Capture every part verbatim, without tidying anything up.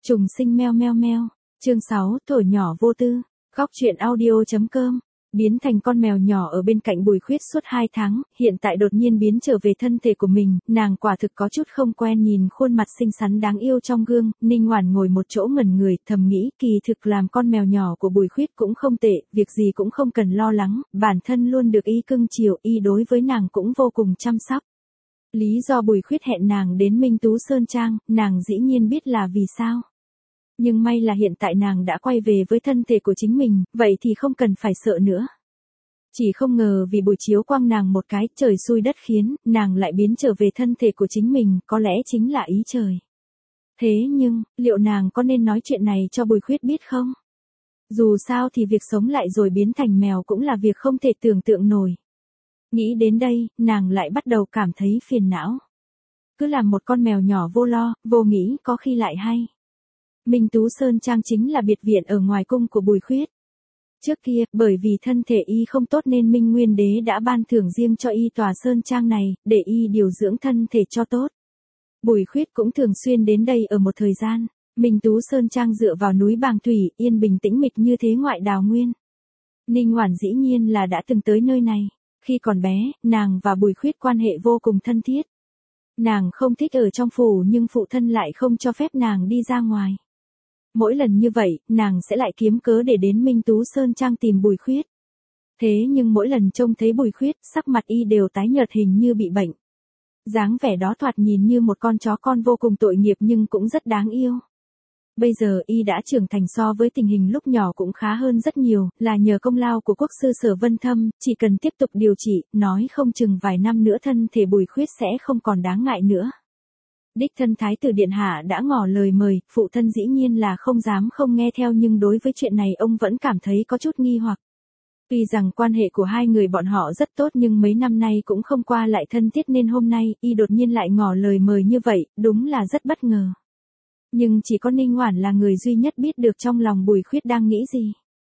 Trùng sinh meo meo meo. Chương sáu, thổi nhỏ vô tư. Góc truyện audio.com. Biến thành con mèo nhỏ ở bên cạnh Bùi Khuyết suốt hai tháng, hiện tại đột nhiên biến trở về thân thể của mình, nàng quả thực có chút không quen nhìn khuôn mặt xinh xắn đáng yêu trong gương. Ninh Hoản ngồi một chỗ ngẩn người, thầm nghĩ kỳ thực làm con mèo nhỏ của Bùi Khuyết cũng không tệ, việc gì cũng không cần lo lắng, bản thân luôn được y cưng chiều, y đối với nàng cũng vô cùng chăm sóc. Lý do Bùi Khuyết hẹn nàng đến Minh Tú Sơn Trang, nàng dĩ nhiên biết là vì sao. Nhưng may là hiện tại nàng đã quay về với thân thể của chính mình, vậy thì không cần phải sợ nữa. Chỉ không ngờ vì buổi chiếu quang nàng một cái, trời xui đất khiến, nàng lại biến trở về thân thể của chính mình, có lẽ chính là ý trời. Thế nhưng, liệu nàng có nên nói chuyện này cho Bùi Khuyết biết không? Dù sao thì việc sống lại rồi biến thành mèo cũng là việc không thể tưởng tượng nổi. Nghĩ đến đây, nàng lại bắt đầu cảm thấy phiền não. Cứ làm một con mèo nhỏ vô lo, vô nghĩ có khi lại hay. Minh Tú Sơn Trang chính là biệt viện ở ngoài cung của Bùi Khuyết. Trước kia, bởi vì thân thể y không tốt nên Minh Nguyên Đế đã ban thưởng riêng cho y tòa Sơn Trang này, để y điều dưỡng thân thể cho tốt. Bùi Khuyết cũng thường xuyên đến đây ở một thời gian. Minh Tú Sơn Trang dựa vào núi Bàng Thủy, yên bình tĩnh mịch như thế ngoại đào nguyên. Ninh Hoản dĩ nhiên là đã từng tới nơi này. Khi còn bé, nàng và Bùi Khuyết quan hệ vô cùng thân thiết. Nàng không thích ở trong phủ nhưng phụ thân lại không cho phép nàng đi ra ngoài. Mỗi lần như vậy, nàng sẽ lại kiếm cớ để đến Minh Tú Sơn Trang tìm Bùi Khuyết. Thế nhưng mỗi lần trông thấy Bùi Khuyết, sắc mặt y đều tái nhợt hình như bị bệnh. Dáng vẻ đó thoạt nhìn như một con chó con vô cùng tội nghiệp nhưng cũng rất đáng yêu. Bây giờ y đã trưởng thành so với tình hình lúc nhỏ cũng khá hơn rất nhiều, là nhờ công lao của quốc sư Sở Vân Thâm, chỉ cần tiếp tục điều trị, nói không chừng vài năm nữa thân thể Bùi Khuyết sẽ không còn đáng ngại nữa. Đích thân Thái tử Điện Hạ đã ngỏ lời mời, phụ thân dĩ nhiên là không dám không nghe theo nhưng đối với chuyện này ông vẫn cảm thấy có chút nghi hoặc. Tuy rằng quan hệ của hai người bọn họ rất tốt nhưng mấy năm nay cũng không qua lại thân thiết nên hôm nay y đột nhiên lại ngỏ lời mời như vậy, đúng là rất bất ngờ. Nhưng chỉ có Ninh Hoản là người duy nhất biết được trong lòng Bùi Khuyết đang nghĩ gì.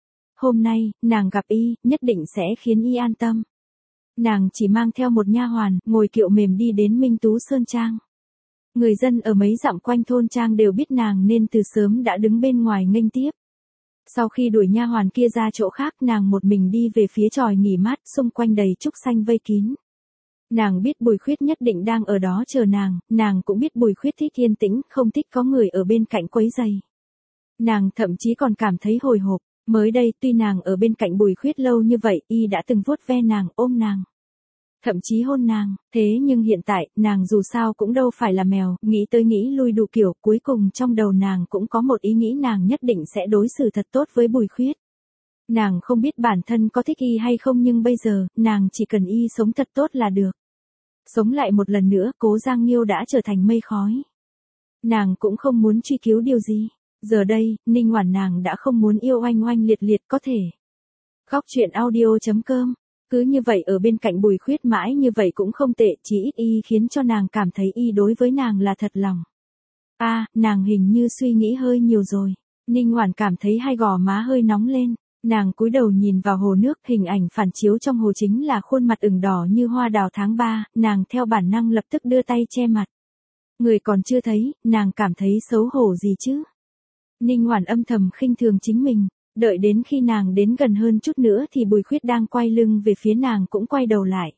Hôm nay, nàng gặp y, nhất định sẽ khiến y an tâm. Nàng chỉ mang theo một nha hoàn, ngồi kiệu mềm đi đến Minh Tú Sơn Trang. Người dân ở mấy dặm quanh thôn trang đều biết nàng nên từ sớm đã đứng bên ngoài nghênh tiếp. Sau khi đuổi nha hoàn kia ra chỗ khác nàng một mình đi về phía chòi nghỉ mát xung quanh đầy trúc xanh vây kín. Nàng biết Bùi Khuyết nhất định đang ở đó chờ nàng, nàng cũng biết Bùi Khuyết thích yên tĩnh, không thích có người ở bên cạnh quấy rầy. Nàng thậm chí còn cảm thấy hồi hộp, mới đây tuy nàng ở bên cạnh Bùi Khuyết lâu như vậy, y đã từng vuốt ve nàng, ôm nàng. Thậm chí hôn nàng, thế nhưng hiện tại, nàng dù sao cũng đâu phải là mèo, nghĩ tới nghĩ lui đủ kiểu, cuối cùng trong đầu nàng cũng có một ý nghĩ nàng nhất định sẽ đối xử thật tốt với Bùi Khuyết. Nàng không biết bản thân có thích y hay không nhưng bây giờ, nàng chỉ cần y sống thật tốt là được. Sống lại một lần nữa, Cố Giang Nghiêu đã trở thành mây khói. Nàng cũng không muốn truy cứu điều gì. Giờ đây, Ninh Hoản nàng đã không muốn yêu oanh oanh liệt liệt có thể. Góc truyện audio.com. Cứ như vậy ở bên cạnh Bùi Khuyết mãi như vậy cũng không tệ, chỉ ít y khiến cho nàng cảm thấy y đối với nàng là thật lòng. A, à, nàng hình như suy nghĩ hơi nhiều rồi. Ninh Hoản cảm thấy hai gò má hơi nóng lên. Nàng cúi đầu nhìn vào hồ nước, hình ảnh phản chiếu trong hồ chính là khuôn mặt ửng đỏ như hoa đào tháng ba, nàng theo bản năng lập tức đưa tay che mặt. Người còn chưa thấy, nàng cảm thấy xấu hổ gì chứ? Ninh Hoản âm thầm khinh thường chính mình, đợi đến khi nàng đến gần hơn chút nữa thì Bùi Khuyết đang quay lưng về phía nàng cũng quay đầu lại.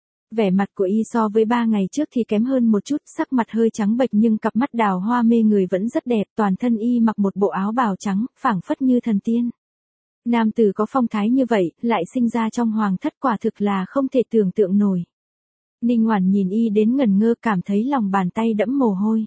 Vẻ mặt của y so với ba ngày trước thì kém hơn một chút, sắc mặt hơi trắng bệch nhưng cặp mắt đào hoa mê người vẫn rất đẹp, toàn thân y mặc một bộ áo bào trắng, phảng phất như thần tiên. Nam tử có phong thái như vậy, lại sinh ra trong hoàng thất quả thực là không thể tưởng tượng nổi. Ninh Hoản nhìn y đến ngẩn ngơ cảm thấy lòng bàn tay đẫm mồ hôi.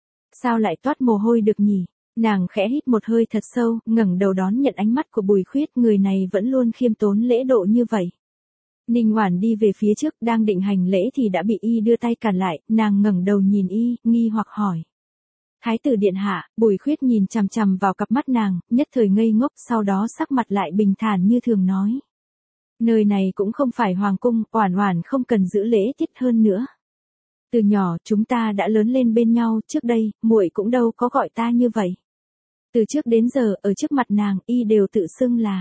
Sao lại toát mồ hôi được nhỉ? Nàng khẽ hít một hơi thật sâu, ngẩng đầu đón nhận ánh mắt của Bùi Khuyết, người này vẫn luôn khiêm tốn lễ độ như vậy. Ninh Hoản đi về phía trước, đang định hành lễ thì đã bị y đưa tay cản lại, nàng ngẩng đầu nhìn y, nghi hoặc hỏi. Thái tử Điện Hạ. Bùi Khuyết nhìn chằm chằm vào cặp mắt nàng, nhất thời ngây ngốc, sau đó sắc mặt lại bình thản như thường nói. Nơi này cũng không phải hoàng cung, Oản Oản không cần giữ lễ tiết hơn nữa. Từ nhỏ chúng ta đã lớn lên bên nhau, trước đây, muội cũng đâu có gọi ta như vậy. Từ trước đến giờ, ở trước mặt nàng, y đều tự xưng là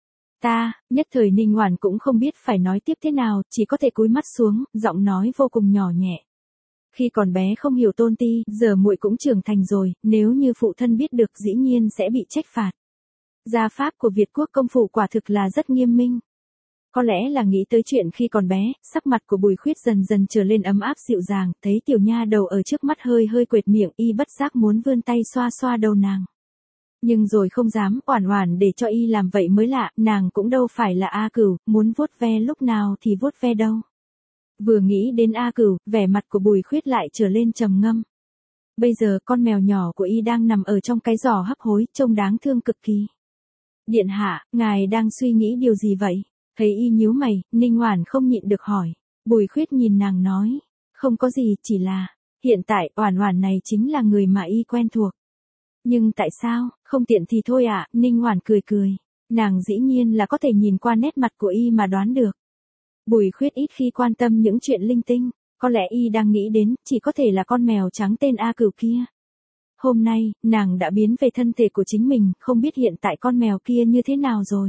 ta, nhất thời Ninh Hoản cũng không biết phải nói tiếp thế nào, chỉ có thể cúi mắt xuống, giọng nói vô cùng nhỏ nhẹ. Khi còn bé không hiểu tôn ti, giờ muội cũng trưởng thành rồi, nếu như phụ thân biết được dĩ nhiên sẽ bị trách phạt. Gia pháp của Việt quốc công phủ quả thực là rất nghiêm minh. Có lẽ là nghĩ tới chuyện khi còn bé, sắc mặt của Bùi Khuyết dần dần trở lên ấm áp dịu dàng, thấy tiểu nha đầu ở trước mắt hơi hơi quệt miệng, y bất giác muốn vươn tay xoa xoa đầu nàng. Nhưng rồi không dám, Oản Oản để cho y làm vậy mới lạ, nàng cũng đâu phải là A Cửu, muốn vuốt ve lúc nào thì vuốt ve đâu. Vừa nghĩ đến A Cửu, vẻ mặt của Bùi Khuyết lại trở lên trầm ngâm. Bây giờ con mèo nhỏ của y đang nằm ở trong cái giỏ hấp hối, trông đáng thương cực kỳ. Điện hạ, ngài đang suy nghĩ điều gì vậy? Thấy y nhíu mày, Ninh Oản không nhịn được hỏi. Bùi Khuyết nhìn nàng nói, không có gì, chỉ là, hiện tại Oản Oản này chính là người mà y quen thuộc. Nhưng tại sao, không tiện thì thôi ạ, à? Ninh Oản cười cười. Nàng dĩ nhiên là có thể nhìn qua nét mặt của y mà đoán được. Bùi Khuyết ít khi quan tâm những chuyện linh tinh, có lẽ y đang nghĩ đến, chỉ có thể là con mèo trắng tên A Cửu kia. Hôm nay, nàng đã biến về thân thể của chính mình, không biết hiện tại con mèo kia như thế nào rồi.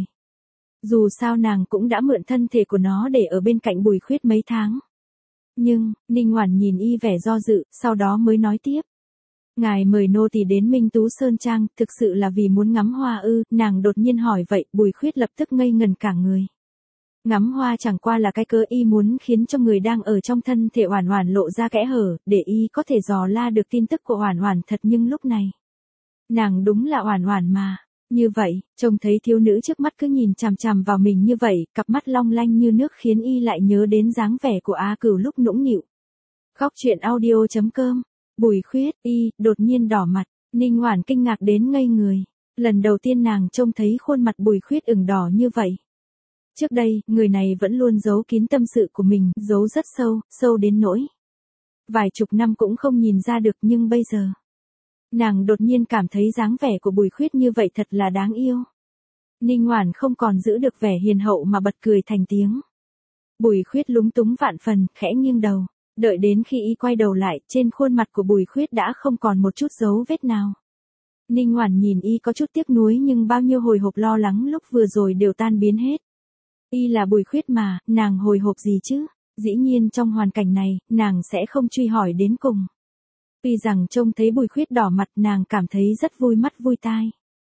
Dù sao nàng cũng đã mượn thân thể của nó để ở bên cạnh Bùi Khuyết mấy tháng. Nhưng, Ninh Oản nhìn y vẻ do dự, sau đó mới nói tiếp. Ngài mời nô tỳ đến Minh Tú Sơn Trang, thực sự là vì muốn ngắm hoa ư, nàng đột nhiên hỏi vậy, Bùi Khuyết lập tức ngây ngần cả người. Ngắm hoa chẳng qua là cái cớ y muốn khiến cho người đang ở trong thân thể Oản Oản lộ ra kẽ hở, để y có thể dò la được tin tức của Oản Oản thật, nhưng lúc này, nàng đúng là Oản Oản mà. Như vậy, trông thấy thiếu nữ trước mắt cứ nhìn chằm chằm vào mình như vậy, cặp mắt long lanh như nước khiến y lại nhớ đến dáng vẻ của A Cửu lúc nũng nịu. Khóc chuyện audio chấm com. Bùi Khuyết, y, đột nhiên đỏ mặt, Ninh Oản kinh ngạc đến ngây người. Lần đầu tiên nàng trông thấy khuôn mặt Bùi Khuyết ửng đỏ như vậy. Trước đây, người này vẫn luôn giấu kín tâm sự của mình, giấu rất sâu, sâu đến nỗi vài chục năm cũng không nhìn ra được, nhưng bây giờ, nàng đột nhiên cảm thấy dáng vẻ của Bùi Khuyết như vậy thật là đáng yêu. Ninh Oản không còn giữ được vẻ hiền hậu mà bật cười thành tiếng. Bùi Khuyết lúng túng vạn phần, khẽ nghiêng đầu. Đợi đến khi y quay đầu lại, trên khuôn mặt của Bùi Khuyết đã không còn một chút dấu vết nào. Ninh Oản nhìn y có chút tiếc nuối, nhưng bao nhiêu hồi hộp lo lắng lúc vừa rồi đều tan biến hết. Y là Bùi Khuyết mà, nàng hồi hộp gì chứ? Dĩ nhiên trong hoàn cảnh này, nàng sẽ không truy hỏi đến cùng. Tuy rằng trông thấy Bùi Khuyết đỏ mặt, nàng cảm thấy rất vui mắt vui tai.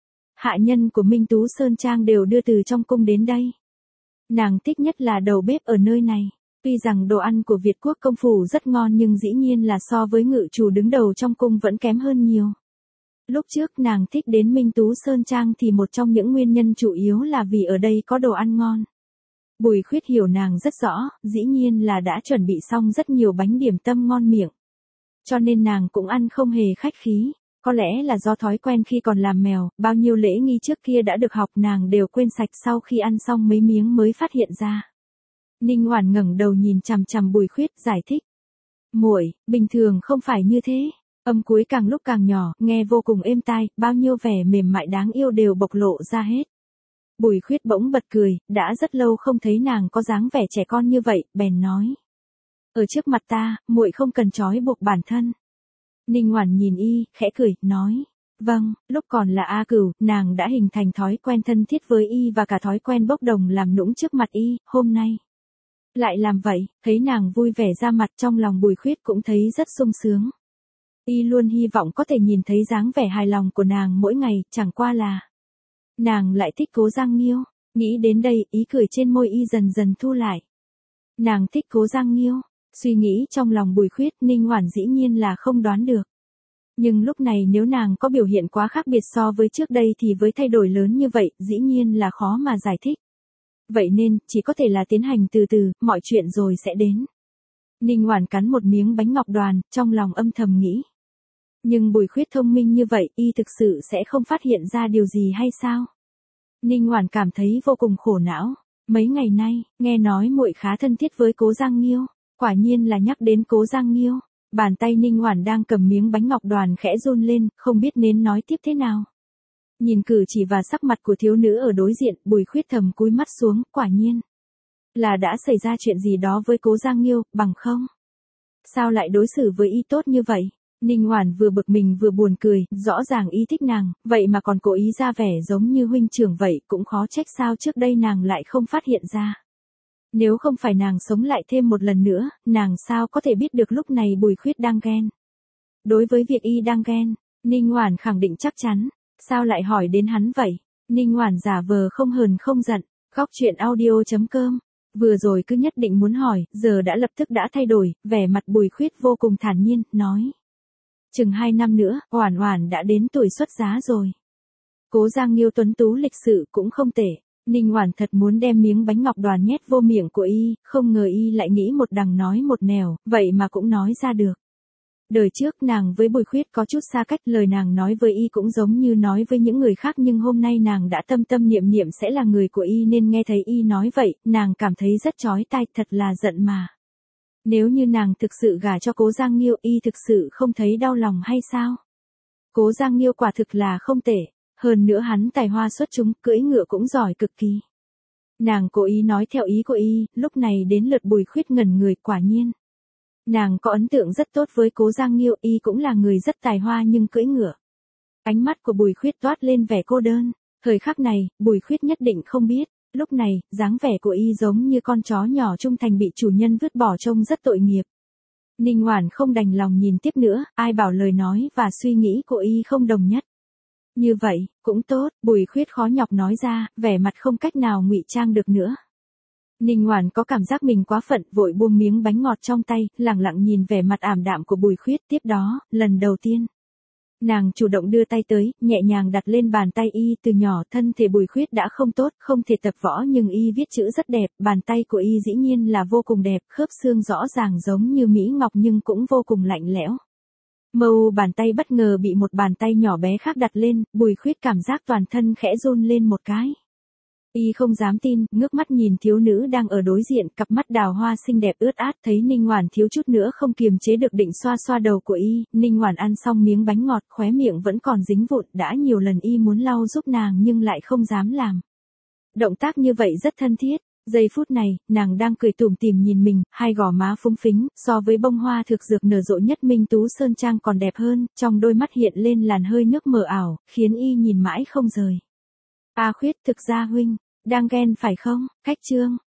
Hạ nhân của Minh Tú Sơn Trang đều đưa từ trong cung đến đây. Nàng thích nhất là đầu bếp ở nơi này. Tuy rằng đồ ăn của Việt quốc công phủ rất ngon, nhưng dĩ nhiên là so với ngự chủ đứng đầu trong cung vẫn kém hơn nhiều. Lúc trước nàng thích đến Minh Tú Sơn Trang thì một trong những nguyên nhân chủ yếu là vì ở đây có đồ ăn ngon. Bùi Khuyết hiểu nàng rất rõ, dĩ nhiên là đã chuẩn bị xong rất nhiều bánh điểm tâm ngon miệng. Cho nên nàng cũng ăn không hề khách khí. Có lẽ là do thói quen khi còn làm mèo, bao nhiêu lễ nghi trước kia đã được học nàng đều quên sạch, sau khi ăn xong mấy miếng mới phát hiện ra. Ninh Oản ngẩng đầu nhìn chằm chằm Bùi Khuyết, giải thích. Muội, bình thường không phải như thế. Âm cuối càng lúc càng nhỏ, nghe vô cùng êm tai, bao nhiêu vẻ mềm mại đáng yêu đều bộc lộ ra hết. Bùi Khuyết bỗng bật cười, đã rất lâu không thấy nàng có dáng vẻ trẻ con như vậy, bèn nói. Ở trước mặt ta, muội không cần trói buộc bản thân. Ninh Oản nhìn y, khẽ cười, nói. Vâng, lúc còn là A Cửu, nàng đã hình thành thói quen thân thiết với y và cả thói quen bốc đồng làm nũng trước mặt y, hôm nay lại làm vậy, thấy nàng vui vẻ ra mặt, trong lòng Bùi Khuyết cũng thấy rất sung sướng. Y luôn hy vọng có thể nhìn thấy dáng vẻ hài lòng của nàng mỗi ngày, chẳng qua là nàng lại thích Cố Giang Nghiêu. Nghĩ đến đây, ý cười trên môi y dần dần thu lại. Nàng thích Cố Giang Nghiêu. Suy nghĩ trong lòng Bùi Khuyết, Ninh Oản dĩ nhiên là không đoán được. Nhưng lúc này nếu nàng có biểu hiện quá khác biệt so với trước đây thì với thay đổi lớn như vậy, dĩ nhiên là khó mà giải thích. Vậy nên, chỉ có thể là tiến hành từ từ, mọi chuyện rồi sẽ đến. Ninh Oản cắn một miếng bánh ngọc đoàn, trong lòng âm thầm nghĩ. Nhưng Bùi Khuyết thông minh như vậy, y thực sự sẽ không phát hiện ra điều gì hay sao? Ninh Oản cảm thấy vô cùng khổ não. Mấy ngày nay, nghe nói muội khá thân thiết với Cố Giang Nghiêu. Quả nhiên là nhắc đến Cố Giang Nghiêu. Bàn tay Ninh Oản đang cầm miếng bánh ngọc đoàn khẽ run lên, không biết nên nói tiếp thế nào. Nhìn cử chỉ và sắc mặt của thiếu nữ ở đối diện, Bùi Khuyết thầm cúi mắt xuống, quả nhiên là đã xảy ra chuyện gì đó với Cố Giang Nghiêu, bằng không? Sao lại đối xử với y tốt như vậy? Ninh Oản vừa bực mình vừa buồn cười, rõ ràng y thích nàng, vậy mà còn cố ý ra vẻ giống như huynh trưởng vậy, cũng khó trách sao trước đây nàng lại không phát hiện ra. Nếu không phải nàng sống lại thêm một lần nữa, nàng sao có thể biết được lúc này Bùi Khuyết đang ghen. Đối với việc y đang ghen, Ninh Oản khẳng định chắc chắn. Sao lại hỏi đến hắn vậy? Ninh Oản giả vờ không hờn không giận. Góc truyện audio chấm com. Vừa rồi cứ nhất định muốn hỏi, giờ đã lập tức đã thay đổi, vẻ mặt Bùi Khuyết vô cùng thản nhiên, nói. Chừng hai năm nữa, Oản Oản đã đến tuổi xuất giá rồi. Cố Giang Nghiêu tuấn tú lịch sự cũng không tệ. Ninh Oản thật muốn đem miếng bánh ngọc đoàn nhét vô miệng của y, không ngờ y lại nghĩ một đằng nói một nẻo, vậy mà cũng nói ra được. Đời trước nàng với Bùi Khuyết có chút xa cách, lời nàng nói với y cũng giống như nói với những người khác, nhưng hôm nay nàng đã tâm tâm niệm niệm sẽ là người của y nên nghe thấy y nói vậy, nàng cảm thấy rất chói tai, thật là giận mà. Nếu như nàng thực sự gả cho Cố Giang Nghiêu, y thực sự không thấy đau lòng hay sao? Cố Giang Nghiêu quả thực là không tệ, hơn nữa hắn tài hoa xuất chúng, cưỡi ngựa cũng giỏi cực kỳ. Nàng cố ý nói theo ý của y, lúc này đến lượt Bùi Khuyết ngẩn người, quả nhiên. Nàng có ấn tượng rất tốt với Cố Giang Nghiêu, y cũng là người rất tài hoa nhưng cưỡi ngựa. Ánh mắt của Bùi Khuyết toát lên vẻ cô đơn. Thời khắc này, Bùi Khuyết nhất định không biết, lúc này, dáng vẻ của y giống như con chó nhỏ trung thành bị chủ nhân vứt bỏ trông rất tội nghiệp. Ninh Oản không đành lòng nhìn tiếp nữa, ai bảo lời nói và suy nghĩ của y không đồng nhất. Như vậy, cũng tốt, Bùi Khuyết khó nhọc nói ra, vẻ mặt không cách nào ngụy trang được nữa. Ninh Oản có cảm giác mình quá phận, vội buông miếng bánh ngọt trong tay, lẳng lặng nhìn vẻ mặt ảm đạm của Bùi Khuyết. Tiếp đó, lần đầu tiên, nàng chủ động đưa tay tới, nhẹ nhàng đặt lên bàn tay y. Từ nhỏ thân thể Bùi Khuyết đã không tốt, không thể tập võ nhưng y viết chữ rất đẹp, bàn tay của y dĩ nhiên là vô cùng đẹp, khớp xương rõ ràng giống như mỹ ngọc nhưng cũng vô cùng lạnh lẽo. Mâu bàn tay bất ngờ bị một bàn tay nhỏ bé khác đặt lên, Bùi Khuyết cảm giác toàn thân khẽ run lên một cái. Y không dám tin, ngước mắt nhìn thiếu nữ đang ở đối diện, cặp mắt đào hoa xinh đẹp ướt át, thấy Ninh Oản thiếu chút nữa không kiềm chế được định xoa xoa đầu của y. Ninh Oản ăn xong miếng bánh ngọt, khóe miệng vẫn còn dính vụn, đã nhiều lần y muốn lau giúp nàng nhưng lại không dám làm. Động tác như vậy rất thân thiết. Giây phút này, nàng đang cười tủm tỉm nhìn mình, hai gò má phúng phính, so với bông hoa thực dược nở rộ nhất Minh Tú Sơn Trang còn đẹp hơn, trong đôi mắt hiện lên làn hơi nước mờ ảo, khiến y nhìn mãi không rời. A Khuyết, thực ra huynh đang ghen phải không? Khách chương.